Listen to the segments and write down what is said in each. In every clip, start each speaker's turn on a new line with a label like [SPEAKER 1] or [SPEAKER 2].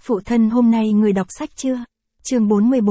[SPEAKER 1] Phụ thân hôm nay người đọc sách chưa? Chương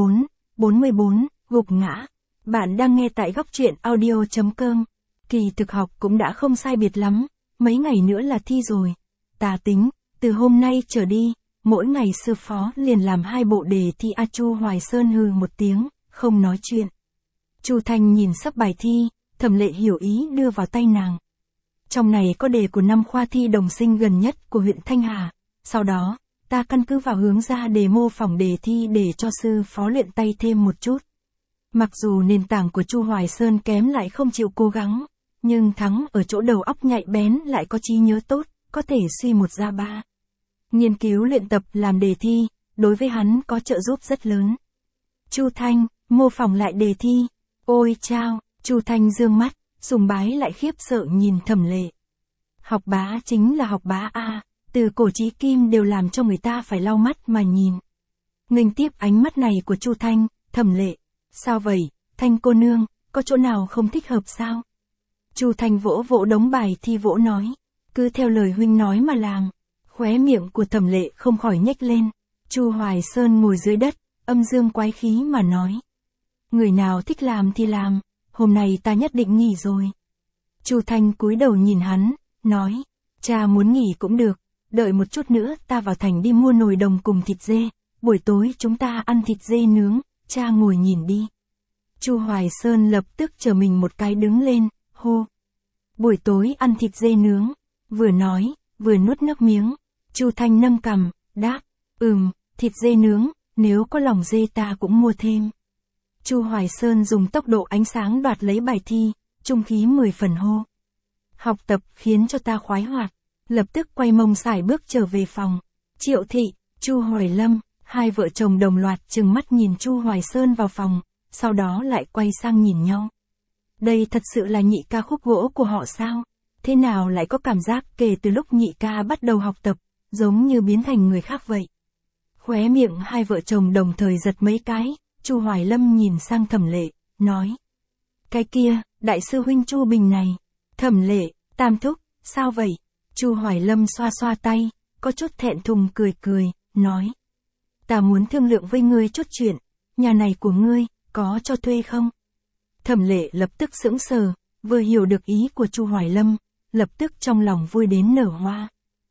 [SPEAKER 1] 44, gục ngã. Bạn đang nghe tại góc truyện audio.com. Kỳ thực học cũng đã không sai biệt lắm, mấy ngày nữa là thi rồi. Ta tính, từ hôm nay trở đi, mỗi ngày sư phó liền làm 2 bộ đề thi. Chu Hoài Sơn hừ một tiếng, không nói chuyện. Chu Thanh nhìn sắp bài thi, Thẩm Lệ hiểu ý đưa vào tay nàng. Trong này có đề của năm khoa thi đồng sinh gần nhất của huyện Thanh Hà, sau đó, ta căn cứ vào hướng ra đề mô phỏng đề thi để cho sư phó luyện tay thêm một chút. Mặc dù nền tảng của Chu Hoài Sơn kém lại không chịu cố gắng, nhưng thắng ở chỗ đầu óc nhạy bén lại có trí nhớ tốt, có thể suy 1 ra 3. Nghiên cứu luyện tập làm đề thi, đối với hắn có trợ giúp rất lớn. Chu Thanh, mô phỏng lại đề thi. Ôi chao, Chu Thanh dương mắt, sùng bái lại khiếp sợ nhìn Thẩm Lệ. Học bá chính là học bá a, từ cổ chí kim đều làm cho người ta phải lau mắt mà nhìn. Nghênh tiếp ánh mắt này của Chu Thanh, Thẩm Lệ, sao vậy, Thanh cô nương, có chỗ nào không thích hợp sao? Chu Thanh vỗ vỗ đống bài thi vỗ nói, cứ theo lời huynh nói mà làm. Khóe miệng của Thẩm Lệ không khỏi nhếch lên. Chu Hoài Sơn ngồi dưới đất, âm dương quái khí mà nói, người nào thích làm thì làm, hôm nay ta nhất định nghỉ rồi. Chu Thanh cúi đầu nhìn hắn, nói, cha muốn nghỉ cũng được, đợi một chút nữa ta vào thành đi mua nồi đồng cùng thịt dê, buổi tối chúng ta ăn thịt dê nướng, cha ngồi nhìn đi. Chu Hoài Sơn lập tức trở mình một cái đứng lên, hô. Buổi tối ăn thịt dê nướng, vừa nói, vừa nuốt nước miếng. Chu Thanh nâng cằm, đáp, thịt dê nướng, nếu có lòng dê ta cũng mua thêm. Chu Hoài Sơn dùng tốc độ ánh sáng đoạt lấy bài thi, trung khí 10 phần hô. Học tập khiến cho ta khoái hoạt, lập tức quay mông sải bước trở về phòng. Triệu Thị, Chu Hoài Lâm, hai vợ chồng đồng loạt trừng mắt nhìn Chu Hoài Sơn vào phòng, sau đó lại quay sang nhìn nhau. Đây thật sự là nhị ca khúc gỗ của họ sao? Thế nào lại có cảm giác kể từ lúc nhị ca bắt đầu học tập, giống như biến thành người khác vậy? Khóe miệng hai vợ chồng đồng thời giật mấy cái, Chu Hoài Lâm nhìn sang Thẩm Lệ, nói. Cái kia, đại sư huynh Chu Bình này. Thẩm Lệ, tam thúc, sao vậy? Chu Hoài Lâm xoa xoa tay, có chút thẹn thùng cười, nói. Ta muốn thương lượng với ngươi chút chuyện, nhà này của ngươi, có cho thuê không? Thẩm Lệ lập tức sững sờ, vừa hiểu được ý của Chu Hoài Lâm, lập tức trong lòng vui đến nở hoa.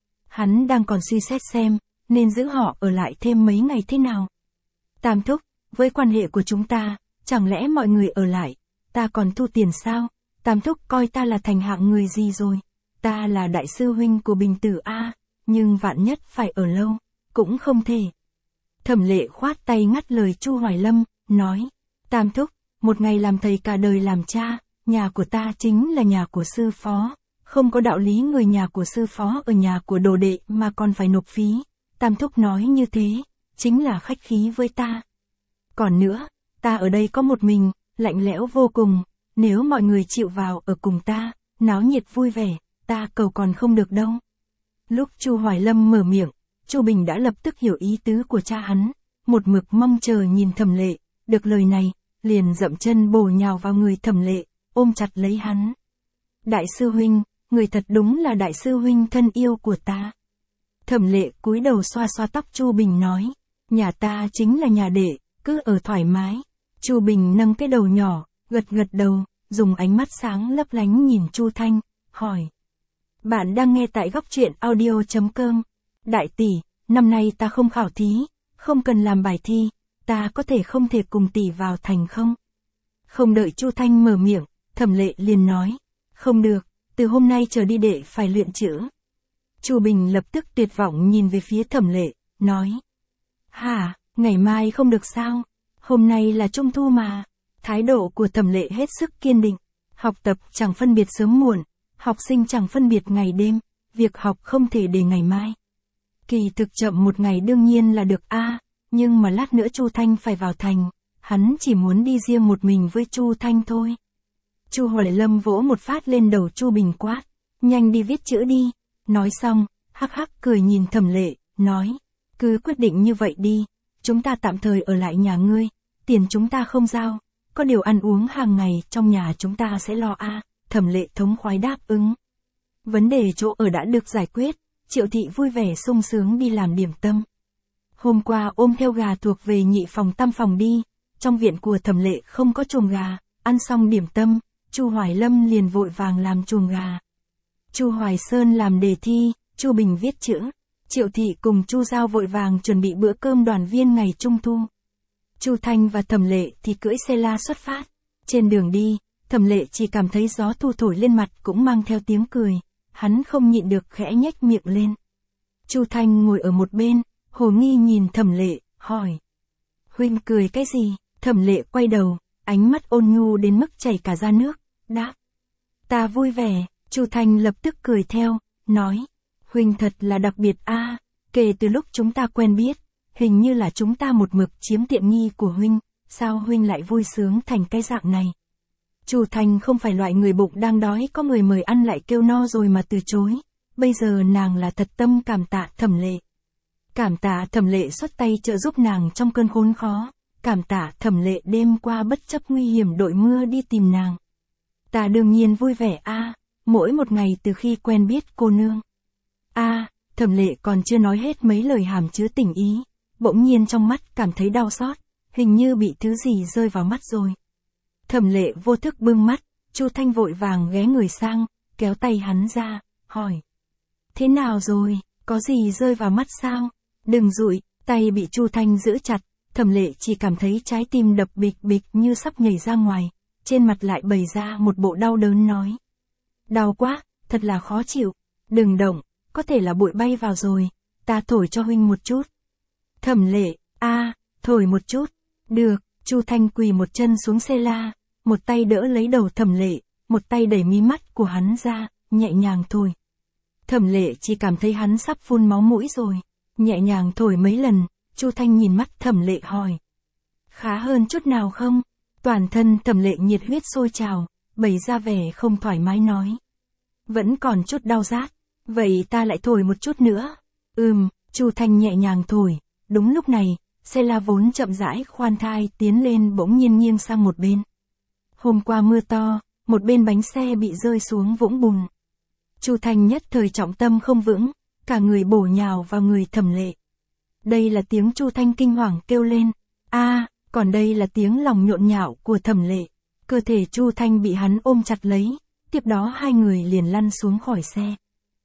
[SPEAKER 1] Hắn đang còn suy xét xem, nên giữ họ ở lại thêm mấy ngày thế nào. Tam thúc, với quan hệ của chúng ta, chẳng lẽ mọi người ở lại, ta còn thu tiền sao? Tam thúc coi ta là thành hạng người gì rồi? Ta là đại sư huynh của Bình Tử A, nhưng vạn nhất phải ở lâu, cũng không thể. Thẩm Lệ khoát tay ngắt lời Chu Hoài Lâm, nói, tam thúc, một ngày làm thầy cả đời làm cha, nhà của ta chính là nhà của sư phó, không có đạo lý người nhà của sư phó ở nhà của đồ đệ mà còn phải nộp phí. Tam thúc nói như thế, chính là khách khí với ta. Còn nữa, ta ở đây có một mình, lạnh lẽo vô cùng, nếu mọi người chịu vào ở cùng ta, náo nhiệt vui vẻ, ta cầu còn không được đâu. Lúc Chu Hoài Lâm mở miệng, Chu Bình đã lập tức hiểu ý tứ của cha hắn, một mực mong chờ nhìn Thẩm Lệ, được lời này, liền dậm chân bổ nhào vào người Thẩm Lệ, ôm chặt lấy hắn. Đại sư huynh, người thật đúng là đại sư huynh thân yêu của ta. Thẩm Lệ cúi đầu xoa xoa tóc Chu Bình nói, nhà ta chính là nhà đệ, cứ ở thoải mái. Chu Bình nâng cái đầu nhỏ, gật đầu, dùng ánh mắt sáng lấp lánh nhìn Chu Thanh, hỏi. Bạn đang nghe tại góc truyện audio.com. Đại tỷ, năm nay ta không khảo thí, không cần làm bài thi, ta có thể không thể cùng tỷ vào thành không? Không đợi Chu Thanh mở miệng, Thẩm Lệ liền nói, không được, từ hôm nay trở đi đệ phải luyện chữ. Chu Bình lập tức tuyệt vọng nhìn về phía Thẩm Lệ, nói. Hả, ngày mai không được sao? Hôm nay là Trung thu mà. Thái độ của Thẩm Lệ hết sức kiên định. Học tập chẳng phân biệt sớm muộn, học sinh chẳng phân biệt ngày đêm, việc học không thể để ngày mai. Kỳ thực chậm một ngày đương nhiên là được a, nhưng mà lát nữa Chu Thanh phải vào thành, hắn chỉ muốn đi riêng một mình với Chu Thanh thôi. Chu Hoài Lâm vỗ một phát lên đầu Chu Bình quát, nhanh đi viết chữ đi. Nói xong, hắc hắc cười nhìn Thẩm Lệ, nói, cứ quyết định như vậy đi, chúng ta tạm thời ở lại nhà ngươi, tiền chúng ta không giao, có điều ăn uống hàng ngày trong nhà chúng ta sẽ lo a. Thẩm Lệ thống khoái đáp ứng. Vấn đề chỗ ở đã được giải quyết, Triệu Thị vui vẻ sung sướng đi làm điểm tâm. Hôm qua ôm theo gà thuộc về nhị phòng tam phòng đi, trong viện của Thẩm Lệ không có chuồng gà, ăn xong điểm tâm, Chu Hoài Lâm liền vội vàng làm chuồng gà. Chu Hoài Sơn làm đề thi, Chu Bình viết chữ, Triệu Thị cùng Chu Giao vội vàng chuẩn bị bữa cơm đoàn viên ngày Trung thu. Chu Thanh và Thẩm Lệ thì cưỡi xe la xuất phát. Trên đường đi, Thẩm Lệ chỉ cảm thấy gió thu thổi lên mặt cũng mang theo tiếng cười, hắn không nhịn được khẽ nhếch miệng lên. Chu Thanh ngồi ở một bên, hồ nghi nhìn Thẩm Lệ, hỏi. Huynh cười cái gì? Thẩm Lệ quay đầu, ánh mắt ôn nhu đến mức chảy cả ra nước, đáp. Ta vui vẻ. Chu Thanh lập tức cười theo, nói. Huynh thật là đặc biệt a, kể từ lúc chúng ta quen biết, hình như là chúng ta một mực chiếm tiện nghi của huynh, sao huynh lại vui sướng thành cái dạng này? Chu Thanh không phải loại người bụng đang đói có người mời ăn lại kêu no rồi mà từ chối, bây giờ nàng là thật tâm cảm tạ Thẩm Lệ. Cảm tạ Thẩm Lệ xuất tay trợ giúp nàng trong cơn khốn khó, cảm tạ Thẩm Lệ đêm qua bất chấp nguy hiểm đội mưa đi tìm nàng. Ta đương nhiên vui vẻ a, mỗi một ngày từ khi quen biết cô nương. Thẩm Lệ còn chưa nói hết mấy lời hàm chứa tình ý, bỗng nhiên trong mắt cảm thấy đau xót, hình như bị thứ gì rơi vào mắt rồi. Thẩm Lệ vô thức bưng mắt, Chu Thanh vội vàng ghé người sang, kéo tay hắn ra, hỏi. Thế nào rồi, có gì rơi vào mắt sao? Đừng dụi, tay bị Chu Thanh giữ chặt, Thẩm Lệ chỉ cảm thấy trái tim đập bịch bịch như sắp nhảy ra ngoài, trên mặt lại bày ra một bộ đau đớn nói. Đau quá, thật là khó chịu, đừng động, có thể là bụi bay vào rồi, ta thổi cho huynh một chút. Thẩm Lệ, thổi một chút, được, Chu Thanh quỳ một chân xuống xe la, một tay đỡ lấy đầu Thẩm Lệ, một tay đẩy mí mắt của hắn ra, nhẹ nhàng thổi. Thẩm Lệ chỉ cảm thấy hắn sắp phun máu mũi rồi, nhẹ nhàng thổi mấy lần, Chu Thanh nhìn mắt Thẩm Lệ hỏi. Khá hơn chút nào không? Toàn thân Thẩm Lệ nhiệt huyết sôi trào, bày ra vẻ không thoải mái nói. Vẫn còn chút đau rát, vậy ta lại thổi một chút nữa. Chu Thanh nhẹ nhàng thổi, đúng lúc này, xe la vốn chậm rãi khoan thai tiến lên bỗng nhiên nghiêng sang một bên. Hôm qua mưa to, một bên bánh xe bị rơi xuống vũng bùn. Chu Thanh nhất thời trọng tâm không vững, cả người bổ nhào vào người Thẩm Lệ. Đây là tiếng Chu Thanh kinh hoàng kêu lên, còn đây là tiếng lòng nhộn nhạo của Thẩm Lệ. Cơ thể Chu Thanh bị hắn ôm chặt lấy, tiếp đó hai người liền lăn xuống khỏi xe.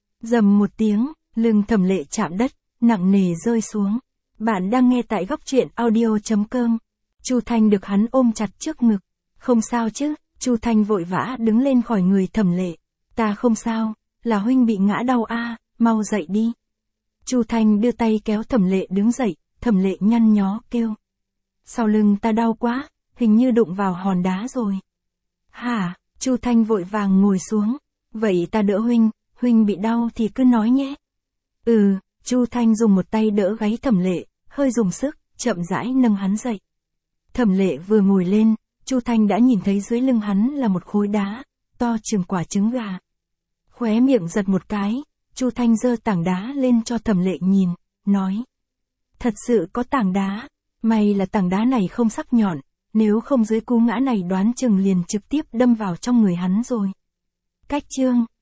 [SPEAKER 1] Rầm một tiếng, lưng Thẩm Lệ chạm đất, nặng nề rơi xuống. Bạn đang nghe tại góc truyện audio.com. Chu Thanh được hắn ôm chặt trước ngực. Không sao chứ? Chu Thanh vội vã đứng lên khỏi người Thẩm Lệ. Ta không sao, là huynh bị ngã đau mau dậy đi. Chu Thanh đưa tay kéo Thẩm Lệ đứng dậy, Thẩm Lệ nhăn nhó kêu. Sau lưng ta đau quá, hình như đụng vào hòn đá rồi. Hả? Chu Thanh vội vàng ngồi xuống. Vậy ta đỡ huynh bị đau thì cứ nói nhé. Chu Thanh dùng một tay đỡ gáy Thẩm Lệ, hơi dùng sức, chậm rãi nâng hắn dậy. Thẩm Lệ vừa ngồi lên, Chu Thanh đã nhìn thấy dưới lưng hắn là một khối đá, to chừng quả trứng gà. Khóe miệng giật một cái, Chu Thanh giơ tảng đá lên cho Thẩm Lệ nhìn, nói. Thật sự có tảng đá, may là tảng đá này không sắc nhọn, nếu không dưới cú ngã này đoán chừng liền trực tiếp đâm vào trong người hắn rồi. Cách chương